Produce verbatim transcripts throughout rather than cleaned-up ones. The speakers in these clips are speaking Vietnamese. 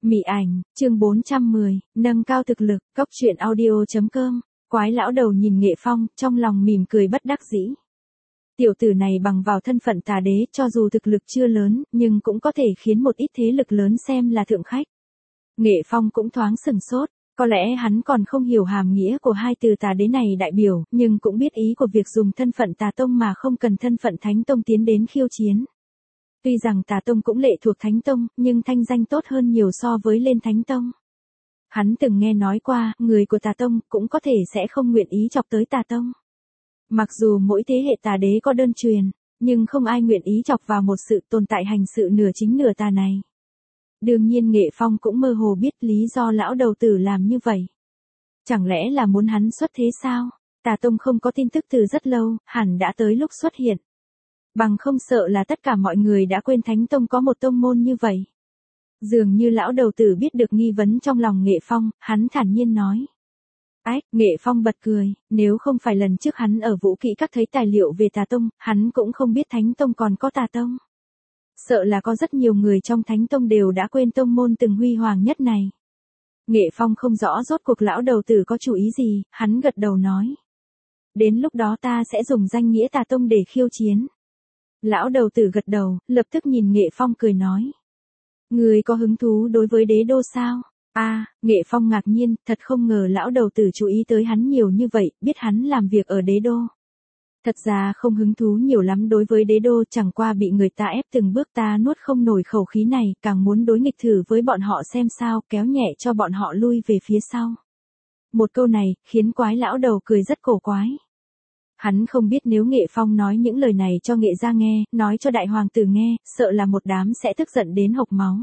Mị ảnh, chương bốn trăm mười, nâng cao thực lực, cốc truyện audio chấm com. Quái lão đầu nhìn Nghệ Phong, trong lòng mỉm cười bất đắc dĩ. Tiểu tử này bằng vào thân phận tà đế, cho dù thực lực chưa lớn, nhưng cũng có thể khiến một ít thế lực lớn xem là thượng khách. Nghệ Phong cũng thoáng sừng sốt, có lẽ hắn còn không hiểu hàm nghĩa của hai từ tà đế này đại biểu, nhưng cũng biết ý của việc dùng thân phận tà tông mà không cần thân phận thánh tông tiến đến khiêu chiến. Tuy rằng tà tông cũng lệ thuộc thánh tông, nhưng thanh danh tốt hơn nhiều so với lên thánh tông. Hắn từng nghe nói qua, người của tà tông cũng có thể sẽ không nguyện ý chọc tới tà tông. Mặc dù mỗi thế hệ tà đế có đơn truyền, nhưng không ai nguyện ý chọc vào một sự tồn tại hành sự nửa chính nửa tà này. Đương nhiên Nghệ Phong cũng mơ hồ biết lý do lão đầu tử làm như vậy. Chẳng lẽ là muốn hắn xuất thế sao? Tà tông không có tin tức từ rất lâu, hẳn đã tới lúc xuất hiện. Bằng không sợ là tất cả mọi người đã quên thánh tông có một tông môn như vậy. Dường như lão đầu tử biết được nghi vấn trong lòng Nghệ Phong, hắn thản nhiên nói. Ách, Nghệ Phong bật cười, nếu không phải lần trước hắn ở Vũ Kỵ Các thấy tài liệu về tà tông, hắn cũng không biết thánh tông còn có tà tông. Sợ là có rất nhiều người trong thánh tông đều đã quên tông môn từng huy hoàng nhất này. Nghệ Phong không rõ rốt cuộc lão đầu tử có chủ ý gì, hắn gật đầu nói. Đến lúc đó ta sẽ dùng danh nghĩa tà tông để khiêu chiến. Lão đầu tử gật đầu, lập tức nhìn Nghệ Phong cười nói. Người có hứng thú đối với đế đô sao? A, à, Nghệ Phong ngạc nhiên, thật không ngờ lão đầu tử chú ý tới hắn nhiều như vậy, biết hắn làm việc ở đế đô. Thật ra không hứng thú nhiều lắm đối với đế đô, chẳng qua bị người ta ép từng bước ta nuốt không nổi khẩu khí này, càng muốn đối nghịch thử với bọn họ xem sao, kéo nhẹ cho bọn họ lui về phía sau. Một câu này, khiến quái lão đầu cười rất cổ quái. Hắn không biết nếu Nghệ Phong nói những lời này cho Nghệ gia nghe, nói cho đại hoàng tử nghe, sợ là một đám sẽ tức giận đến hộc máu.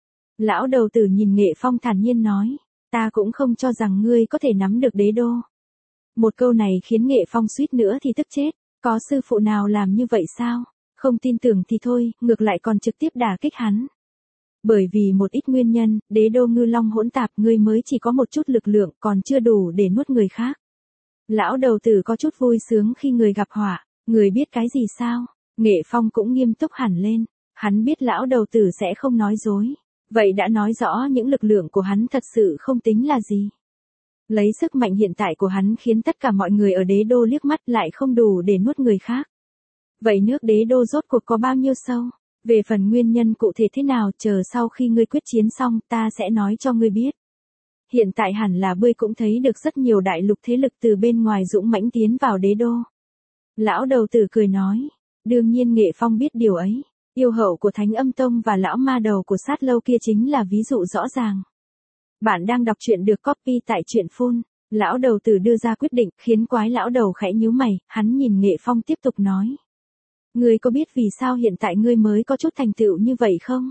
Lão đầu tử nhìn Nghệ Phong thản nhiên nói, ta cũng không cho rằng ngươi có thể nắm được đế đô. Một câu này khiến Nghệ Phong suýt nữa thì tức chết, có sư phụ nào làm như vậy sao? Không tin tưởng thì thôi, ngược lại còn trực tiếp đả kích hắn. Bởi vì một ít nguyên nhân, đế đô ngư long hỗn tạp, ngươi mới chỉ có một chút lực lượng, còn chưa đủ để nuốt người khác. Lão đầu tử có chút vui sướng khi người gặp họa, người biết cái gì sao? Nghệ Phong cũng nghiêm túc hẳn lên, hắn biết lão đầu tử sẽ không nói dối. Vậy đã nói rõ những lực lượng của hắn thật sự không tính là gì. Lấy sức mạnh hiện tại của hắn khiến tất cả mọi người ở đế đô liếc mắt lại không đủ để nuốt người khác. Vậy nước đế đô rốt cuộc có bao nhiêu sâu? Về phần nguyên nhân cụ thể thế nào, chờ sau khi ngươi quyết chiến xong ta sẽ nói cho ngươi biết. Hiện tại hẳn là bươi cũng thấy được rất nhiều đại lục thế lực từ bên ngoài dũng mãnh tiến vào đế đô. Lão đầu tử cười nói, đương nhiên Nghệ Phong biết điều ấy. Yêu hậu của Thánh Âm Tông và lão ma đầu của sát lâu kia chính là ví dụ rõ ràng. Bạn đang đọc truyện được copy tại truyện phun. Lão đầu tử đưa ra quyết định, khiến quái lão đầu khẽ nhíu mày, hắn nhìn Nghệ Phong tiếp tục nói. Ngươi có biết vì sao hiện tại ngươi mới có chút thành tựu như vậy không?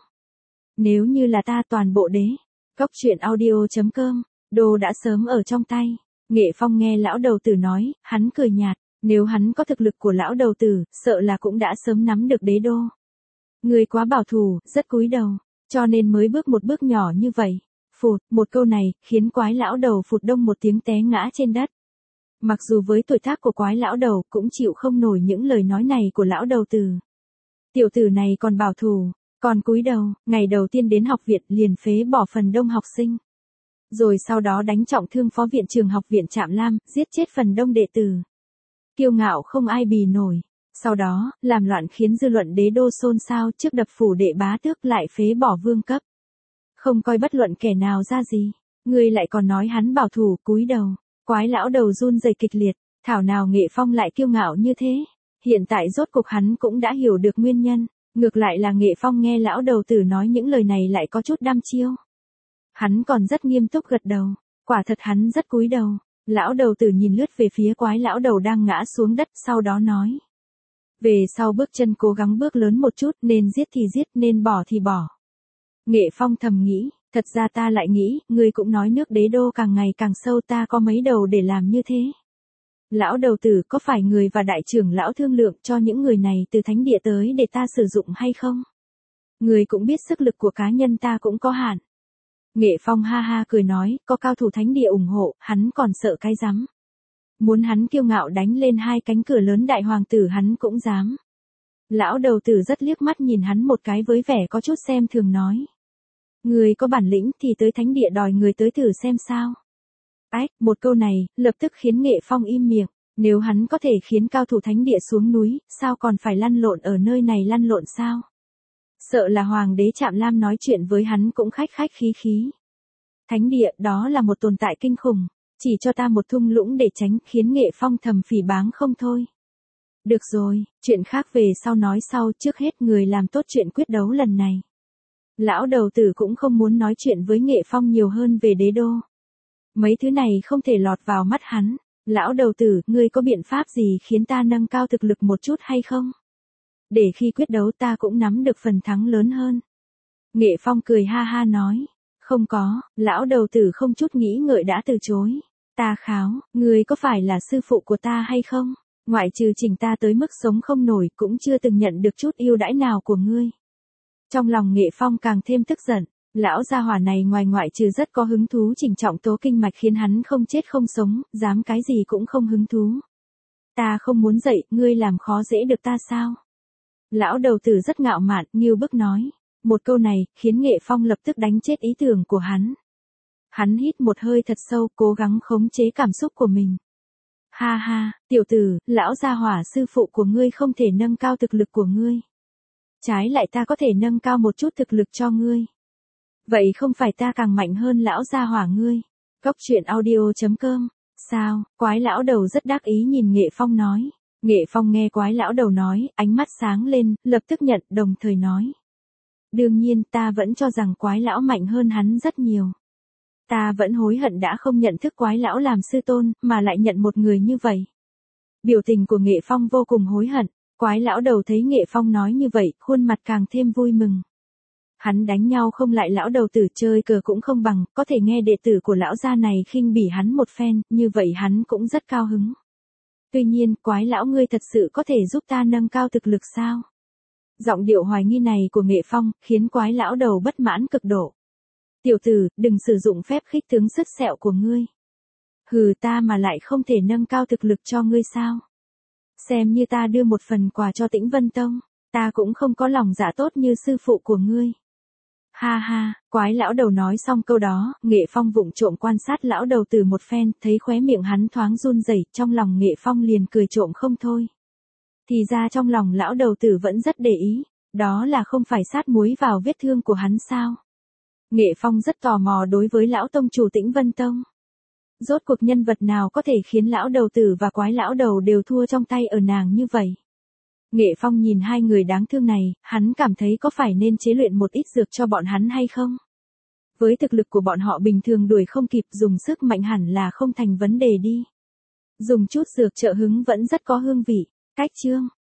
Nếu như là ta toàn bộ đế, cốc truyện audio chấm com, đồ đã sớm ở trong tay. Nghệ Phong nghe lão đầu tử nói, hắn cười nhạt, nếu hắn có thực lực của lão đầu tử, sợ là cũng đã sớm nắm được đế đô. Ngươi quá bảo thủ, rất cúi đầu, cho nên mới bước một bước nhỏ như vậy. Phụt, một câu này, khiến quái lão đầu phụt đông một tiếng té ngã trên đất. Mặc dù với tuổi tác của quái lão đầu cũng chịu không nổi những lời nói này của lão đầu tử. Tiểu tử này còn bảo thủ, còn cúi đầu, ngày đầu tiên đến học viện liền phế bỏ phần đông học sinh. Rồi sau đó đánh trọng thương phó viện trường học viện Trạm Lam, giết chết phần đông đệ tử. Kiêu ngạo không ai bì nổi. Sau đó, làm loạn khiến dư luận đế đô xôn xao, trước đập phủ đệ bá tước lại phế bỏ vương cấp. Không coi bất luận kẻ nào ra gì, ngươi lại còn nói hắn bảo thủ, cúi đầu. Quái lão đầu run rẩy kịch liệt, thảo nào Nghệ Phong lại kiêu ngạo như thế. Hiện tại rốt cuộc hắn cũng đã hiểu được nguyên nhân, ngược lại là Nghệ Phong nghe lão đầu tử nói những lời này lại có chút đăm chiêu. Hắn còn rất nghiêm túc gật đầu, quả thật hắn rất cúi đầu. Lão đầu tử nhìn lướt về phía quái lão đầu đang ngã xuống đất, sau đó nói. Về sau bước chân cố gắng bước lớn một chút, nên giết thì giết, nên bỏ thì bỏ. Nghệ Phong thầm nghĩ, thật ra ta lại nghĩ, ngươi cũng nói nước đế đô càng ngày càng sâu, ta có mấy đầu để làm như thế. Lão đầu tử có phải người và đại trưởng lão thương lượng cho những người này từ thánh địa tới để ta sử dụng hay không? Ngươi cũng biết sức lực của cá nhân ta cũng có hạn. Nghệ Phong ha ha cười nói, có cao thủ thánh địa ủng hộ, hắn còn sợ cái rắm. Muốn hắn kiêu ngạo đánh lên hai cánh cửa lớn đại hoàng tử hắn cũng dám. Lão đầu tử rất liếc mắt nhìn hắn một cái với vẻ có chút xem thường nói. Người có bản lĩnh thì tới thánh địa đòi người tới thử xem sao. Ách, một câu này, lập tức khiến Nghệ Phong im miệng. Nếu hắn có thể khiến cao thủ thánh địa xuống núi, sao còn phải lăn lộn ở nơi này lăn lộn sao? Sợ là hoàng đế Trạm Lam nói chuyện với hắn cũng khách khách khí khí. Thánh địa, đó là một tồn tại kinh khủng. Chỉ cho ta một thung lũng để tránh, khiến Nghệ Phong thầm phỉ báng không thôi. Được rồi, chuyện khác về sau nói sau, trước hết người làm tốt chuyện quyết đấu lần này. Lão đầu tử cũng không muốn nói chuyện với Nghệ Phong nhiều hơn về đế đô. Mấy thứ này không thể lọt vào mắt hắn. Lão đầu tử, ngươi có biện pháp gì khiến ta nâng cao thực lực một chút hay không? Để khi quyết đấu ta cũng nắm được phần thắng lớn hơn. Nghệ Phong cười ha ha nói. Không có, lão đầu tử không chút nghĩ ngợi đã từ chối. Ta kháo, ngươi có phải là sư phụ của ta hay không? Ngoại trừ chỉnh ta tới mức sống không nổi cũng chưa từng nhận được chút ưu đãi nào của ngươi. Trong lòng Nghệ Phong càng thêm tức giận. Lão gia hỏa này ngoài ngoại trừ rất có hứng thú chỉnh trọng tố kinh mạch khiến hắn không chết không sống, dám cái gì cũng không hứng thú. Ta không muốn dậy, ngươi làm khó dễ được ta sao? Lão đầu tử rất ngạo mạn, nghiêu bức nói. Một câu này, khiến Nghệ Phong lập tức đánh chết ý tưởng của hắn. Hắn hít một hơi thật sâu, cố gắng khống chế cảm xúc của mình. Ha ha, tiểu tử, lão gia hỏa sư phụ của ngươi không thể nâng cao thực lực của ngươi. Trái lại ta có thể nâng cao một chút thực lực cho ngươi. Vậy không phải ta càng mạnh hơn lão gia hỏa ngươi. Cốc truyện audio chấm com. Sao, quái lão đầu rất đắc ý nhìn Nghệ Phong nói. Nghệ Phong nghe quái lão đầu nói, ánh mắt sáng lên, lập tức nhận, đồng thời nói. Đương nhiên ta vẫn cho rằng quái lão mạnh hơn hắn rất nhiều. Ta vẫn hối hận đã không nhận thức quái lão làm sư tôn, mà lại nhận một người như vậy. Biểu tình của Nghệ Phong vô cùng hối hận. Quái lão đầu thấy Nghệ Phong nói như vậy, khuôn mặt càng thêm vui mừng. Hắn đánh nhau không lại lão đầu tử, chơi cờ cũng không bằng, có thể nghe đệ tử của lão gia này khinh bỉ hắn một phen, như vậy hắn cũng rất cao hứng. Tuy nhiên, quái lão ngươi thật sự có thể giúp ta nâng cao thực lực sao? Giọng điệu hoài nghi này của Nghệ Phong, khiến quái lão đầu bất mãn cực độ. Tiểu tử, đừng sử dụng phép khích tướng sứt sẹo của ngươi. Hừ, ta mà lại không thể nâng cao thực lực cho ngươi sao? Xem như ta đưa một phần quà cho Tĩnh Vân Tông, ta cũng không có lòng dạ tốt như sư phụ của ngươi. Ha ha, quái lão đầu nói xong câu đó, Nghệ Phong vụng trộm quan sát lão đầu từ một phen, thấy khóe miệng hắn thoáng run rẩy, trong lòng Nghệ Phong liền cười trộm không thôi. Thì ra trong lòng lão đầu tử vẫn rất để ý, đó là không phải sát muối vào vết thương của hắn sao? Nghệ Phong rất tò mò đối với lão tông chủ Tĩnh Vân Tông. Rốt cuộc nhân vật nào có thể khiến lão đầu tử và quái lão đầu đều thua trong tay ở nàng như vậy? Nghệ Phong nhìn hai người đáng thương này, hắn cảm thấy có phải nên chế luyện một ít dược cho bọn hắn hay không? Với thực lực của bọn họ bình thường đuổi không kịp, dùng sức mạnh hẳn là không thành vấn đề đi. Dùng chút dược trợ hứng vẫn rất có hương vị. Cách chương